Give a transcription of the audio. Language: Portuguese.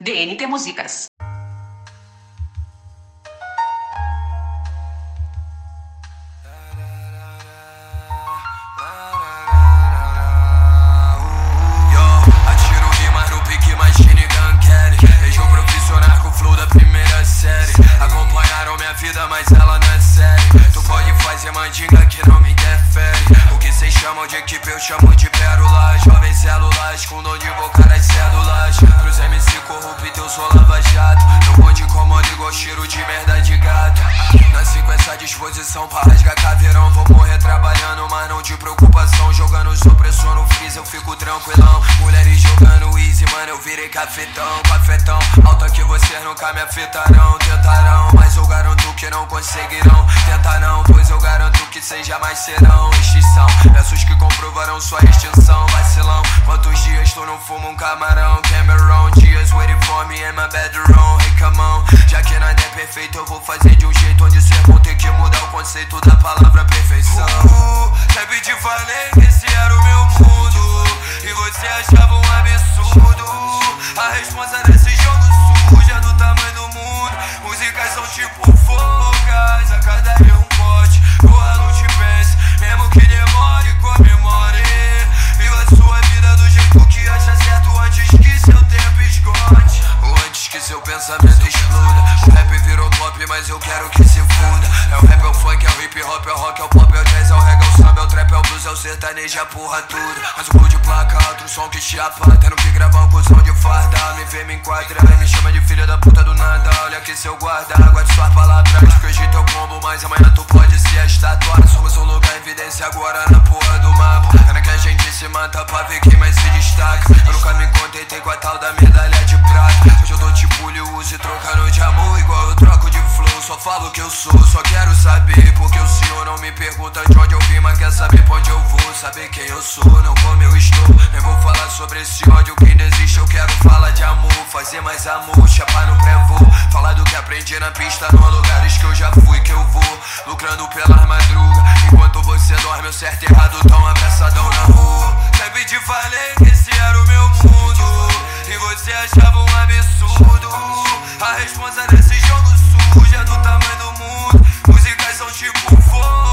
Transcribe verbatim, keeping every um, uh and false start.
D N T Músicas. Mas ela não é séria. Tu pode fazer mandinga que não me interfere. O que cês chamam de equipe eu chamo de pérola. Jovens células com dom de invocar as cédulas. Pros M C corrupto eu sou lava-jato. Não pode comando igual cheiro de merda de gato. Nasci com essa disposição pra rasgar caveirão. Vou morrer trabalhando, mas não de preocupação. Jogando supressor no freeze eu fico tranquilão. Mulheres jogando easy, mano, eu virei cafetão. Cafetão, alta que vocês nunca me afetarão. Tentarão, mas eu garanto que não conseguirão. Tentarão, pois eu garanto que cês jamais serão. Estes são versos que comprovarão sua extinção. Vacilão, quantos dias tu não fuma um camarão? Cameron, dias waiting for me in my bedroom. Hey, come on, já que nada é perfeito eu vou fazer de um jeito onde cê vão ter que mudar o conceito da palavra perfeição. uh, Sempre te falei que esse era o meu mundo e você achava um absurdo. A responsa desse jogo suja do tamanho do mundo. Músicas são tipo focas, a cada dia um pote. Boa, não te pense, mesmo que demore, comemore. Viva a sua vida do jeito que acha certo antes que seu tempo esgote. Ou antes que seu pensamento exploda. O rap virou pop, mas eu quero que se funda. É o rap, é o funk, é o hip hop, é o rock, é o pop, é o jazz, é o reggae, é o samba, é o trap, é o blues, é o sertanejo, é a porra tudo. Mas o cu de placa, outro som que chapa. Tendo que gravar um cuzão de farda. Me vê, me enquadra, me chama de filha da puta do nada. Olha aqui seu guarda, guarde suas palavras. Que hoje teu combo, mas amanhã tu pode ser a estátua. Somos um lugar em evidência agora na porra do mapa. Pena que a gente se mata pra ver quem mais se destaca. Eu nunca me contentei com a tal da medalha de prata. Hoje eu dou tipo e uso e trocando de amor igual eu troco de flow. Só falo o que eu sou, só quero saber porque o senhor não me pergunta de onde eu vim, mas quer saber pra onde eu vou. Saber quem eu sou, não como eu estou. Nem vou falar sobre esse ódio que ainda existe. Eu quero falar de amor, fazer mais amor, chapar no pré-voo. Falar do que aprendi na pista, nos lugares que eu já fui, que eu vou. Lucrando pelas madrugas, enquanto você dorme, o certo e errado tão abraçadão na rua. Sempre te falei que esse era o meu mundo e você achava um absurdo. A responsa desse jogo suja do tamanho do mundo. Músicas são tipo fogo.